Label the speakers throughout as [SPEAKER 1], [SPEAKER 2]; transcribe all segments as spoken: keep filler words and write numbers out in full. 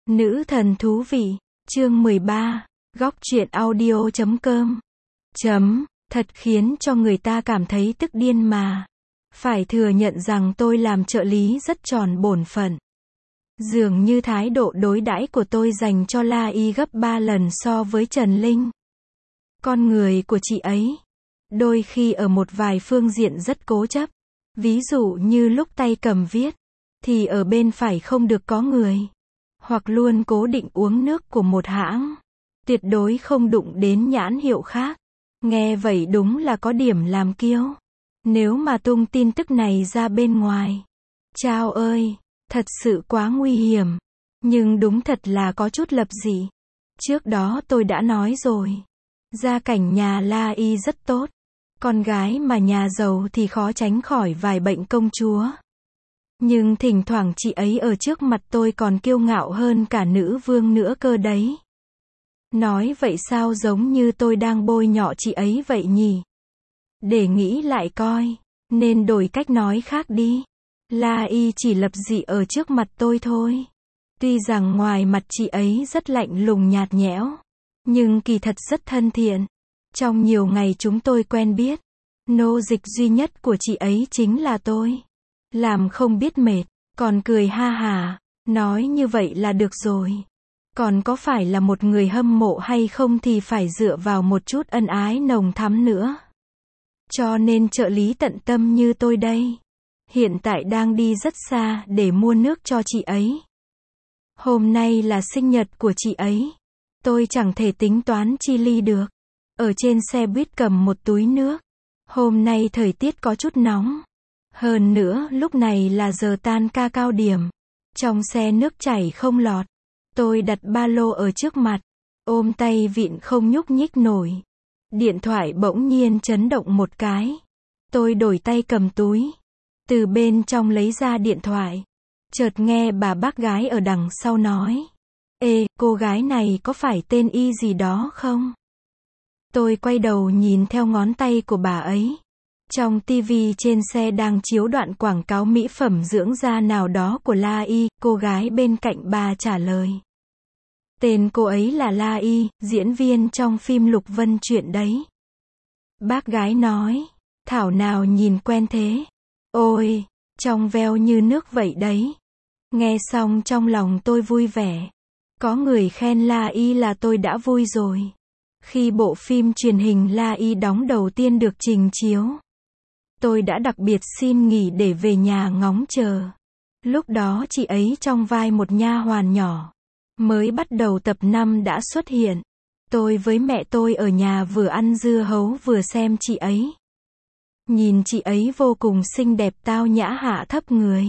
[SPEAKER 1] Nữ thần thú vị, chương mười ba, góc truyện audio chấm com. Chấm, thật khiến cho người ta cảm thấy tức điên mà. Phải thừa nhận rằng tôi làm trợ lý rất tròn bổn phận. Dường như thái độ đối đãi của tôi dành cho La Y gấp ba lần so với Trần Linh. Con người của chị ấy, đôi khi ở một vài phương diện rất cố chấp. Ví dụ như lúc tay cầm viết, thì ở bên phải không được có người. Hoặc luôn cố định uống nước của một hãng. Tuyệt đối không đụng đến nhãn hiệu khác. Nghe vậy đúng là có điểm làm kiêu. Nếu mà tung tin tức này ra bên ngoài. Chao ơi, thật sự quá nguy hiểm. Nhưng đúng thật là có chút lập dị. Trước đó tôi đã nói rồi. Gia cảnh nhà La Y rất tốt. Con gái mà nhà giàu thì khó tránh khỏi vài bệnh công chúa. Nhưng thỉnh thoảng chị ấy ở trước mặt tôi còn kiêu ngạo hơn cả nữ vương nữa cơ đấy. Nói vậy sao giống như tôi đang bôi nhọ chị ấy vậy nhỉ? Để nghĩ lại coi, nên đổi cách nói khác đi. La Y chỉ lập dị ở trước mặt tôi thôi. Tuy rằng ngoài mặt chị ấy rất lạnh lùng nhạt nhẽo, nhưng kỳ thật rất thân thiện. Trong nhiều ngày chúng tôi quen biết, nô dịch duy nhất của chị ấy chính là tôi. Làm không biết mệt, còn cười ha hả, nói như vậy là được rồi. Còn có phải là một người hâm mộ hay không thì phải dựa vào một chút ân ái nồng thắm nữa. Cho nên trợ lý tận tâm như tôi đây, hiện tại đang đi rất xa để mua nước cho chị ấy. Hôm nay là sinh nhật của chị ấy. Tôi chẳng thể tính toán chi ly được. Ở trên xe buýt cầm một túi nước. Hôm nay thời tiết có chút nóng. Hơn nữa, lúc này là giờ tan ca cao điểm. Trong xe nước chảy không lọt. Tôi đặt ba lô ở trước mặt. Ôm tay vịn không nhúc nhích nổi. Điện thoại bỗng nhiên chấn động một cái. Tôi đổi tay cầm túi. Từ bên trong lấy ra điện thoại. Chợt nghe bà bác gái ở đằng sau nói. Ê, cô gái này có phải tên Y gì đó không? Tôi quay đầu nhìn theo ngón tay của bà ấy. Trong tivi trên xe đang chiếu đoạn quảng cáo mỹ phẩm dưỡng da nào đó của La Y, cô gái bên cạnh bà trả lời. Tên cô ấy là La Y, diễn viên trong phim Lục Vân Truyện đấy. Bác gái nói, thảo nào nhìn quen thế. Ôi, trong veo như nước vậy đấy. Nghe xong trong lòng tôi vui vẻ. Có người khen La Y là tôi đã vui rồi. Khi bộ phim truyền hình La Y đóng đầu tiên được trình chiếu, tôi đã đặc biệt xin nghỉ để về nhà ngóng chờ. Lúc đó chị ấy trong vai một nha hoàn nhỏ. Mới bắt đầu tập năm đã xuất hiện. Tôi với mẹ tôi ở nhà vừa ăn dưa hấu vừa xem chị ấy. Nhìn chị ấy vô cùng xinh đẹp tao nhã hạ thấp người.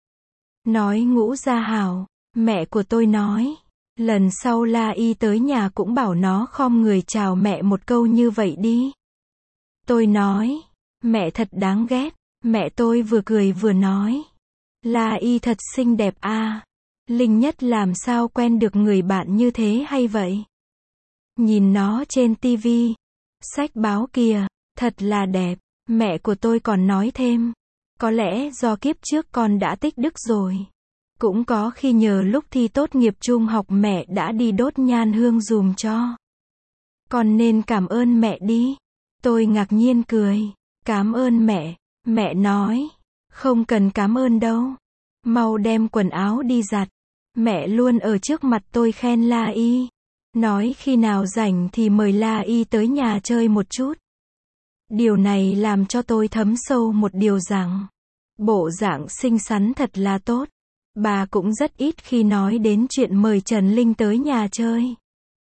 [SPEAKER 1] Nói ngũ gia hảo, mẹ của tôi nói. Lần sau La Y tới nhà cũng bảo nó khom người chào mẹ một câu như vậy đi. Tôi nói, mẹ thật đáng ghét. Mẹ tôi vừa cười vừa nói, La Y thật xinh đẹp a. Linh Nhất làm sao quen được người bạn như thế hay vậy? Nhìn nó trên tivi, sách báo kìa, thật là đẹp. Mẹ của tôi còn nói thêm, có lẽ do kiếp trước con đã tích đức rồi. Cũng có khi nhờ lúc thi tốt nghiệp trung học mẹ đã đi đốt nhang hương dùm cho. Con nên cảm ơn mẹ đi. Tôi ngạc nhiên cười. Cảm ơn mẹ. Mẹ nói, không cần cảm ơn đâu. Mau đem quần áo đi giặt. Mẹ luôn ở trước mặt tôi khen La Y. Nói khi nào rảnh thì mời La Y tới nhà chơi một chút. Điều này làm cho tôi thấm sâu một điều rằng, bộ dạng xinh xắn thật là tốt. Bà cũng rất ít khi nói đến chuyện mời Trần Linh tới nhà chơi.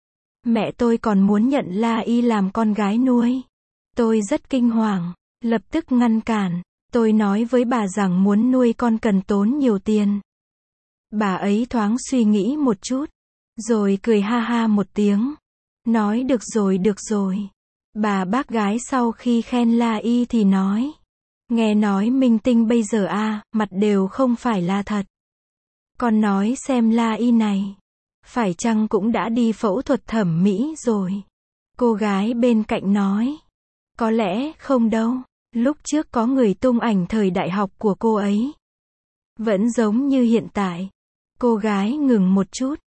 [SPEAKER 1] Mẹ tôi còn muốn nhận La Y làm con gái nuôi. Tôi rất kinh hoàng, lập tức ngăn cản. Tôi nói với bà rằng muốn nuôi con cần tốn nhiều tiền. Bà ấy thoáng suy nghĩ một chút, rồi cười ha ha một tiếng. Nói được rồi được rồi. Bà bác gái sau khi khen La Y thì nói. Nghe nói minh tinh bây giờ a, à, mặt đều không phải là thật. Con nói xem La Y này, phải chăng cũng đã đi phẫu thuật thẩm mỹ rồi? Cô gái bên cạnh nói. Có lẽ không đâu. Lúc trước có người tung ảnh thời đại học của cô ấy. Vẫn giống như hiện tại. Cô gái ngừng một chút.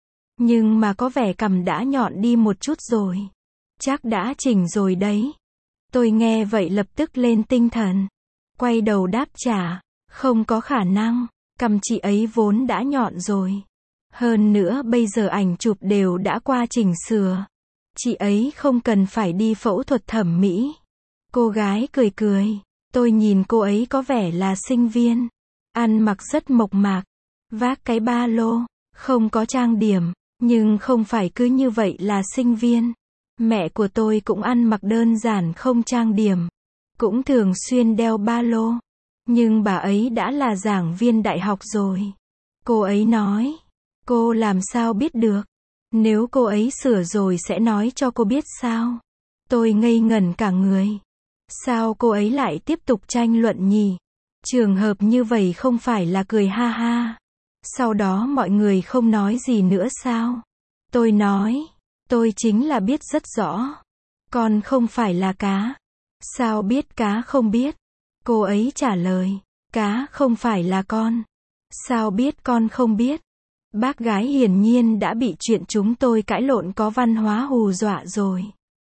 [SPEAKER 1] Nhưng mà có vẻ cằm đã nhọn đi một chút rồi. Chắc đã chỉnh rồi đấy. Tôi nghe vậy lập tức lên tinh thần. Quay đầu đáp trả. Không có khả năng. Cằm chị ấy vốn đã nhọn rồi. Hơn nữa bây giờ ảnh chụp đều đã qua chỉnh sửa. Chị ấy không cần phải đi phẫu thuật thẩm mỹ. Cô gái cười cười. Tôi nhìn cô ấy có vẻ là sinh viên. Ăn mặc rất mộc mạc. Vác cái ba lô. Không có trang điểm. Nhưng không phải cứ như vậy là sinh viên. Mẹ của tôi cũng ăn mặc đơn giản không trang điểm. Cũng thường xuyên đeo ba lô. Nhưng bà ấy đã là giảng viên đại học rồi. Cô ấy nói. Cô làm sao biết được? Nếu cô ấy sửa rồi sẽ nói cho cô biết sao? Tôi ngây ngẩn cả người. Sao cô ấy lại tiếp tục tranh luận nhỉ? Trường hợp như vậy không phải là cười ha ha. Sau đó mọi người không nói gì nữa sao? Tôi nói. Tôi chính là biết rất rõ. Con không phải là cá. Sao biết cá không biết? Cô ấy trả lời. Cá không phải là con. Sao biết con không biết? Bác gái hiển nhiên đã bị chuyện chúng tôi cãi lộn có văn hóa hù dọa rồi.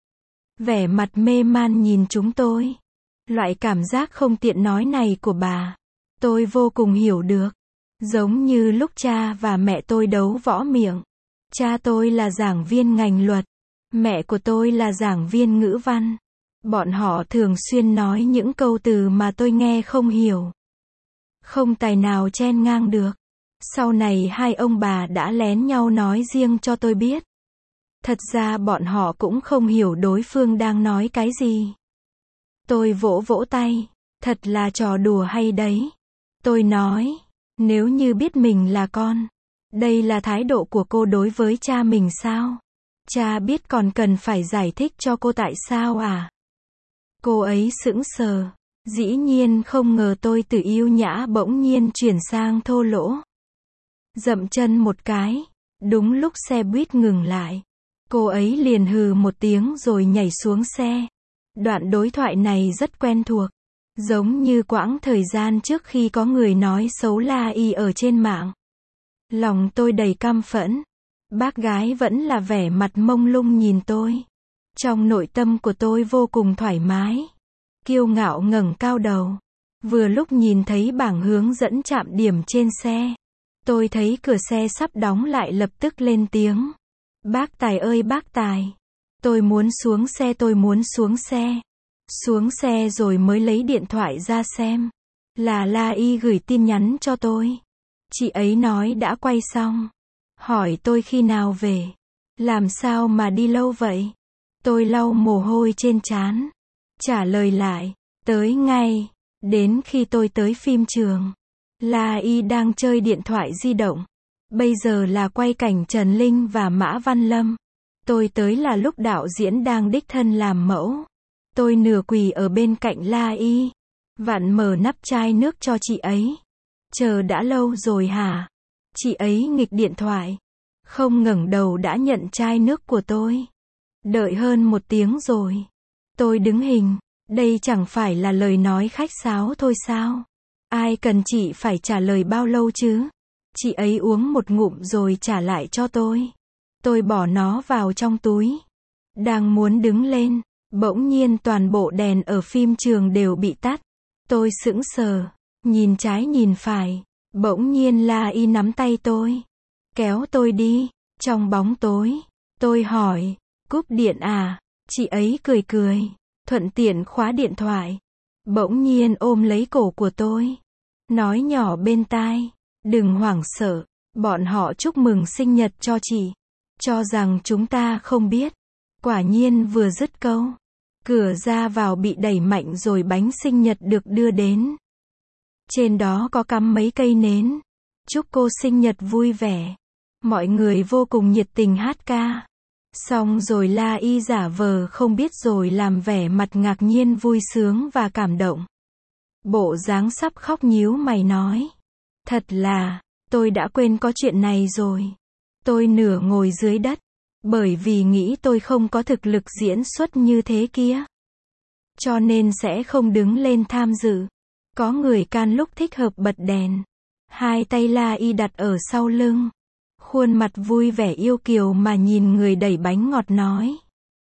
[SPEAKER 1] Vẻ mặt mê man nhìn chúng tôi. Loại cảm giác không tiện nói này của bà. Tôi vô cùng hiểu được. Giống như lúc cha và mẹ tôi đấu võ miệng. Cha tôi là giảng viên ngành luật. Mẹ của tôi là giảng viên ngữ văn. Bọn họ thường xuyên nói những câu từ mà tôi nghe không hiểu. Không tài nào chen ngang được. Sau này hai ông bà đã lén nhau nói riêng cho tôi biết. Thật ra bọn họ cũng không hiểu đối phương đang nói cái gì. Tôi vỗ vỗ tay. Thật là trò đùa hay đấy. Tôi nói. Nếu như biết mình là con. Đây là thái độ của cô đối với cha mình sao? Cha biết còn cần phải giải thích cho cô tại sao à? Cô ấy sững sờ. Dĩ nhiên không ngờ tôi từ yêu nhã bỗng nhiên chuyển sang thô lỗ. Dậm chân một cái. Đúng lúc xe buýt ngừng lại. Cô ấy liền hừ một tiếng rồi nhảy xuống xe. Đoạn đối thoại này rất quen thuộc. Giống như quãng thời gian trước khi có người nói xấu La Y ở trên mạng. Lòng tôi đầy căm phẫn. Bác gái vẫn là vẻ mặt mông lung nhìn tôi. Trong nội tâm của tôi vô cùng thoải mái. Kiêu ngạo ngẩng cao đầu. Vừa lúc nhìn thấy bảng hướng dẫn trạm điểm trên xe. Tôi thấy cửa xe sắp đóng lại lập tức lên tiếng. Bác Tài ơi bác Tài. Tôi muốn xuống xe tôi muốn xuống xe. Xuống xe rồi mới lấy điện thoại ra xem. Là La Y gửi tin nhắn cho tôi. Chị ấy nói đã quay xong. Hỏi tôi khi nào về. Làm sao mà đi lâu vậy? Tôi lau mồ hôi trên trán. Trả lời lại. Tới ngay. Đến khi tôi tới phim trường. La Y đang chơi điện thoại di động. Bây giờ là quay cảnh Trần Linh và Mã Văn Lâm. Tôi tới là lúc đạo diễn đang đích thân làm mẫu. Tôi nửa quỳ ở bên cạnh La Y. Vặn mở nắp chai nước cho chị ấy. Chờ đã lâu rồi hả? Chị ấy nghịch điện thoại. Không ngẩng đầu đã nhận chai nước của tôi. Đợi hơn một tiếng rồi. Tôi đứng hình. Đây chẳng phải là lời nói khách sáo thôi sao? Ai cần chị phải trả lời bao lâu chứ? Chị ấy uống một ngụm rồi trả lại cho tôi. Tôi bỏ nó vào trong túi. Đang muốn đứng lên. Bỗng nhiên toàn bộ đèn ở phim trường đều bị tắt. Tôi sững sờ. Nhìn trái nhìn phải. Bỗng nhiên La Y nắm tay tôi. Kéo tôi đi. Trong bóng tối. Tôi hỏi. Cúp điện à? Chị ấy cười cười. Thuận tiện khóa điện thoại. Bỗng nhiên ôm lấy cổ của tôi. Nói nhỏ bên tai. Đừng hoảng sợ. Bọn họ chúc mừng sinh nhật cho chị. Cho rằng chúng ta không biết. Quả nhiên vừa dứt câu. Cửa ra vào bị đẩy mạnh rồi bánh sinh nhật được đưa đến. Trên đó có cắm mấy cây nến. Chúc cô sinh nhật vui vẻ. Mọi người vô cùng nhiệt tình hát ca. Xong rồi La Y giả vờ không biết rồi làm vẻ mặt ngạc nhiên vui sướng và cảm động. Bộ dáng sắp khóc nhíu mày nói. Thật là, tôi đã quên có chuyện này rồi. Tôi nửa ngồi dưới đất. Bởi vì nghĩ tôi không có thực lực diễn xuất như thế kia. Cho nên sẽ không đứng lên tham dự. Có người can lúc thích hợp bật đèn. Hai tay La Y đặt ở sau lưng. khuôn mặt vui vẻ yêu kiều mà nhìn người đẩy bánh ngọt nói.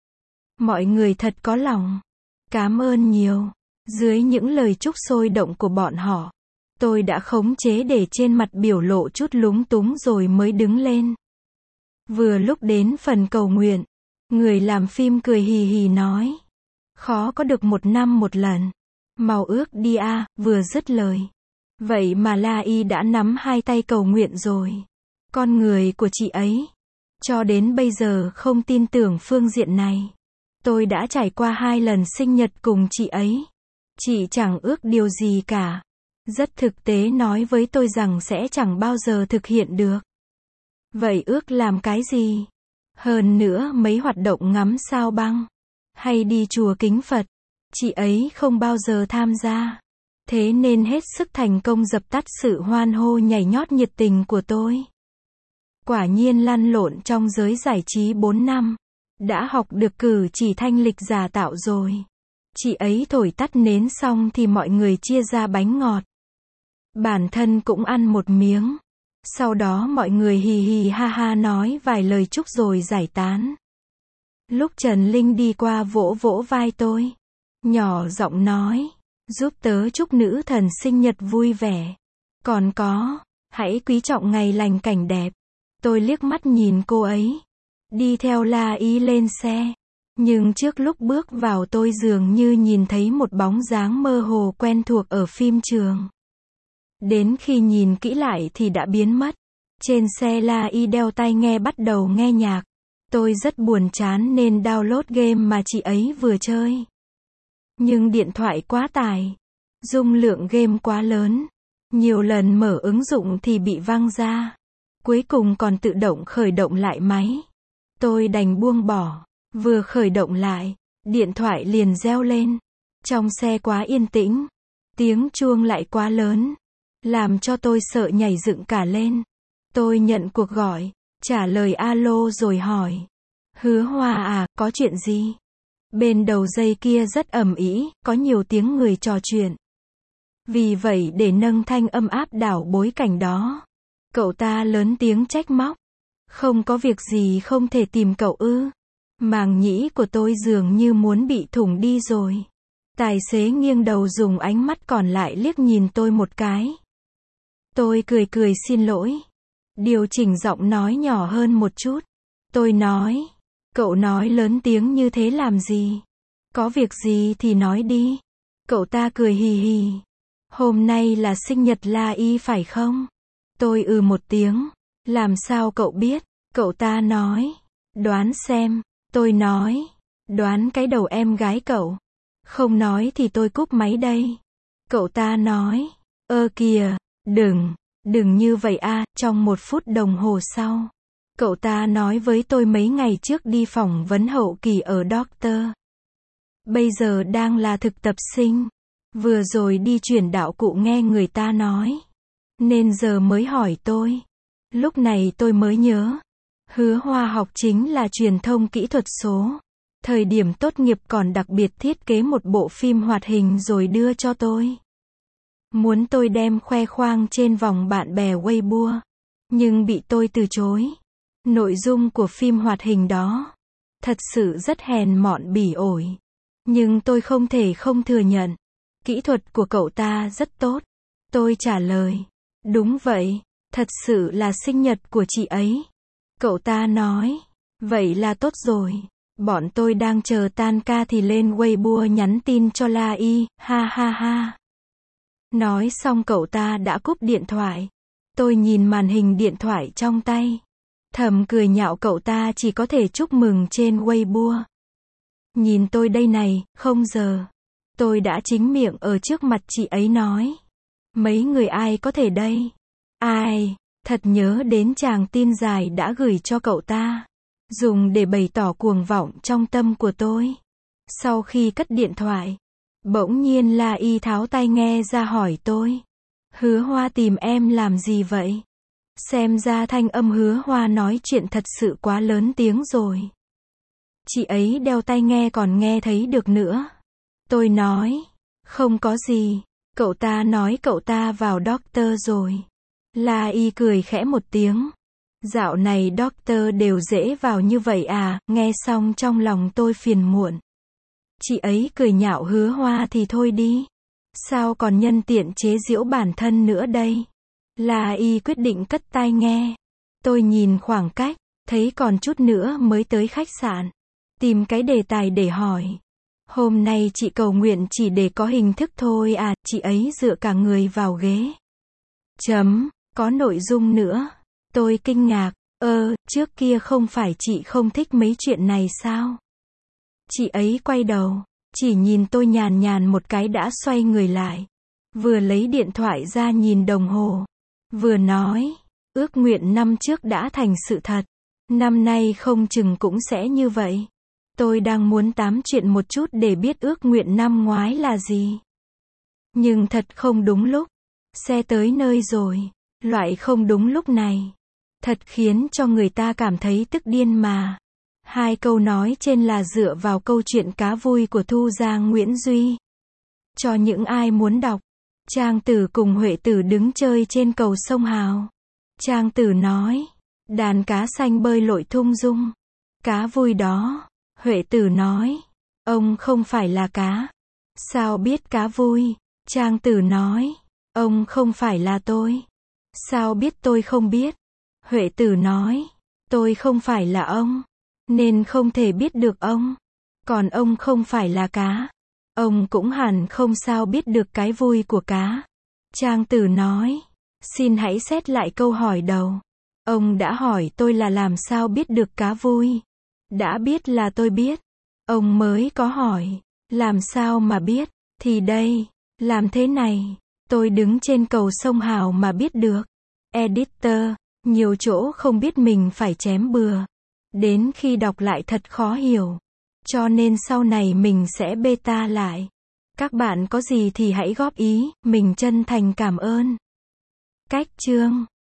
[SPEAKER 1] Mọi người thật có lòng. Cảm ơn nhiều. Dưới những lời chúc sôi động của bọn họ, tôi đã khống chế để trên mặt biểu lộ chút lúng túng rồi mới đứng lên. Vừa lúc đến phần cầu nguyện, người làm phim cười hì hì nói. Khó có được một năm một lần. Mau ước đi a, vừa dứt lời. Vậy mà La Y đã nắm hai tay cầu nguyện rồi. Con người của chị ấy. Cho đến bây giờ không tin tưởng phương diện này. Tôi đã trải qua hai lần sinh nhật cùng chị ấy. Chị chẳng ước điều gì cả. Rất thực tế nói với tôi rằng sẽ chẳng bao giờ thực hiện được. Vậy ước làm cái gì? Hơn nữa mấy hoạt động ngắm sao băng. Hay đi chùa kính Phật. Chị ấy không bao giờ tham gia. Thế nên hết sức thành công dập tắt sự hoan hô nhảy nhót nhiệt tình của tôi. Quả nhiên lăn lộn trong giới giải trí bốn năm. Đã học được cử chỉ thanh lịch giả tạo rồi. Chị ấy thổi tắt nến xong thì mọi người chia ra bánh ngọt. Bản thân cũng ăn một miếng. Sau đó mọi người hì hì ha ha nói vài lời chúc rồi giải tán. Lúc Trần Linh đi qua vỗ vỗ vai tôi. Nhỏ giọng nói. Giúp tớ chúc nữ thần sinh nhật vui vẻ. Còn có, hãy quý trọng ngày lành cảnh đẹp. Tôi liếc mắt nhìn cô ấy. Đi theo La Y lên xe. Nhưng trước lúc bước vào tôi dường như nhìn thấy một bóng dáng mơ hồ quen thuộc ở phim trường. Đến khi nhìn kỹ lại thì đã biến mất. Trên xe La Y đeo tai nghe bắt đầu nghe nhạc. Tôi rất buồn chán nên download game mà chị ấy vừa chơi. Nhưng điện thoại quá tải. Dung lượng game quá lớn. Nhiều lần mở ứng dụng thì bị văng ra. Cuối cùng còn tự động khởi động lại máy. Tôi đành buông bỏ. Vừa khởi động lại, điện thoại liền reo lên. Trong xe quá yên tĩnh. Tiếng chuông lại quá lớn. Làm cho tôi sợ nhảy dựng cả lên. Tôi nhận cuộc gọi, trả lời alo rồi hỏi. Hứa Hoa à, có chuyện gì? Bên đầu dây kia rất ầm ĩ, có nhiều tiếng người trò chuyện. Vì vậy để nâng thanh âm áp đảo bối cảnh đó, cậu ta lớn tiếng trách móc. Không có việc gì không thể tìm cậu ư? Màng nhĩ của tôi dường như muốn bị thủng đi rồi. Tài xế nghiêng đầu dùng ánh mắt còn lại liếc nhìn tôi một cái. Tôi cười cười xin lỗi. Điều chỉnh giọng nói nhỏ hơn một chút. Tôi nói. Cậu nói lớn tiếng như thế làm gì? Có việc gì thì nói đi. Cậu ta cười hì hì. Hôm nay là sinh nhật La Y phải không? Tôi ừ một tiếng. Làm sao cậu biết? Cậu ta nói. Đoán xem. Tôi nói. Đoán cái đầu em gái cậu. Không nói thì tôi cúp máy đây. Cậu ta nói. Ơ kìa, đừng, đừng như vậy a. Trong một phút đồng hồ sau. Cậu ta nói với tôi mấy ngày trước đi phỏng vấn hậu kỳ ở Doctor. Bây giờ đang là thực tập sinh. Vừa rồi đi chuyển đạo cụ nghe người ta nói. Nên giờ mới hỏi tôi. Lúc này tôi mới nhớ. Hứa Hoa học chính là truyền thông kỹ thuật số. Thời điểm tốt nghiệp còn đặc biệt thiết kế một bộ phim hoạt hình rồi đưa cho tôi. Muốn tôi đem khoe khoang trên vòng bạn bè Weibo. Nhưng bị tôi từ chối. Nội dung của phim hoạt hình đó thật sự rất hèn mọn bỉ ổi. Nhưng tôi không thể không thừa nhận. Kỹ thuật của cậu ta rất tốt. Tôi trả lời. Đúng vậy, thật sự là sinh nhật của chị ấy. Cậu ta nói. Vậy là tốt rồi. Bọn tôi đang chờ tan ca thì lên Weibo nhắn tin cho La Y, ha ha ha. Nói xong cậu ta đã cúp điện thoại. Tôi nhìn màn hình điện thoại trong tay. Thầm cười nhạo cậu ta chỉ có thể chúc mừng trên Weibo. Nhìn tôi đây này, không giờ. Tôi đã chính miệng ở trước mặt chị ấy nói. Mấy người ai có thể đây? Ai? Thật nhớ đến tràng tin dài đã gửi cho cậu ta. Dùng để bày tỏ cuồng vọng trong tâm của tôi. Sau khi cất điện thoại, bỗng nhiên La Y tháo tai nghe ra hỏi tôi. Hứa Hoa tìm em làm gì vậy? Xem ra thanh âm Hứa Hoa nói chuyện thật sự quá lớn tiếng rồi. Chị ấy đeo tai nghe còn nghe thấy được nữa. Tôi nói. Không có gì. Cậu ta nói cậu ta vào Doctor rồi. La Y cười khẽ một tiếng. Dạo này doctor đều dễ vào như vậy à, nghe xong trong lòng tôi phiền muộn. Chị ấy cười nhạo Hứa Hoa thì thôi đi. Sao còn nhân tiện chế giễu bản thân nữa đây? La Y quyết định cất tai nghe. Tôi nhìn khoảng cách, thấy còn chút nữa mới tới khách sạn. Tìm cái đề tài để hỏi. Hôm nay chị cầu nguyện chỉ để có hình thức thôi à, chị ấy dựa cả người vào ghế. Chấm, có nội dung nữa. Tôi kinh ngạc, ơ, trước kia không phải chị không thích mấy chuyện này sao? Chị ấy quay đầu, chỉ nhìn tôi nhàn nhàn một cái đã xoay người lại. Vừa lấy điện thoại ra nhìn đồng hồ. Vừa nói, ước nguyện năm trước đã thành sự thật. Năm nay không chừng cũng sẽ như vậy. Tôi đang muốn tám chuyện một chút để biết ước nguyện năm ngoái là gì. Nhưng thật không đúng lúc. Xe tới nơi rồi. Loại không đúng lúc này. Thật khiến cho người ta cảm thấy tức điên mà. Hai câu nói trên là dựa vào câu chuyện cá vui của Thu Giang Nguyễn Duy. Cho những ai muốn đọc. Trang Tử cùng Huệ Tử đứng chơi trên cầu sông Hào. Trang Tử nói. Đàn cá xanh bơi lội thung dung. Cá vui đó. Huệ Tử nói. Ông không phải là cá. Sao biết cá vui? Trang Tử nói. Ông không phải là tôi. Sao biết tôi không biết? Huệ Tử nói. Tôi không phải là ông. Nên không thể biết được ông. Còn ông không phải là cá. Ông cũng hẳn không sao biết được cái vui của cá. Trang Tử nói. Xin hãy xét lại câu hỏi đầu. Ông đã hỏi tôi là làm sao biết được cá vui. Đã biết là tôi biết. Ông mới có hỏi. Làm sao mà biết? Thì đây. Làm thế này. Tôi đứng trên cầu sông Hào mà biết được. Editor. Nhiều chỗ không biết mình phải chém bừa. Đến khi đọc lại thật khó hiểu. Cho nên sau này mình sẽ beta lại. Các bạn có gì thì hãy góp ý, mình chân thành cảm ơn. Cách chương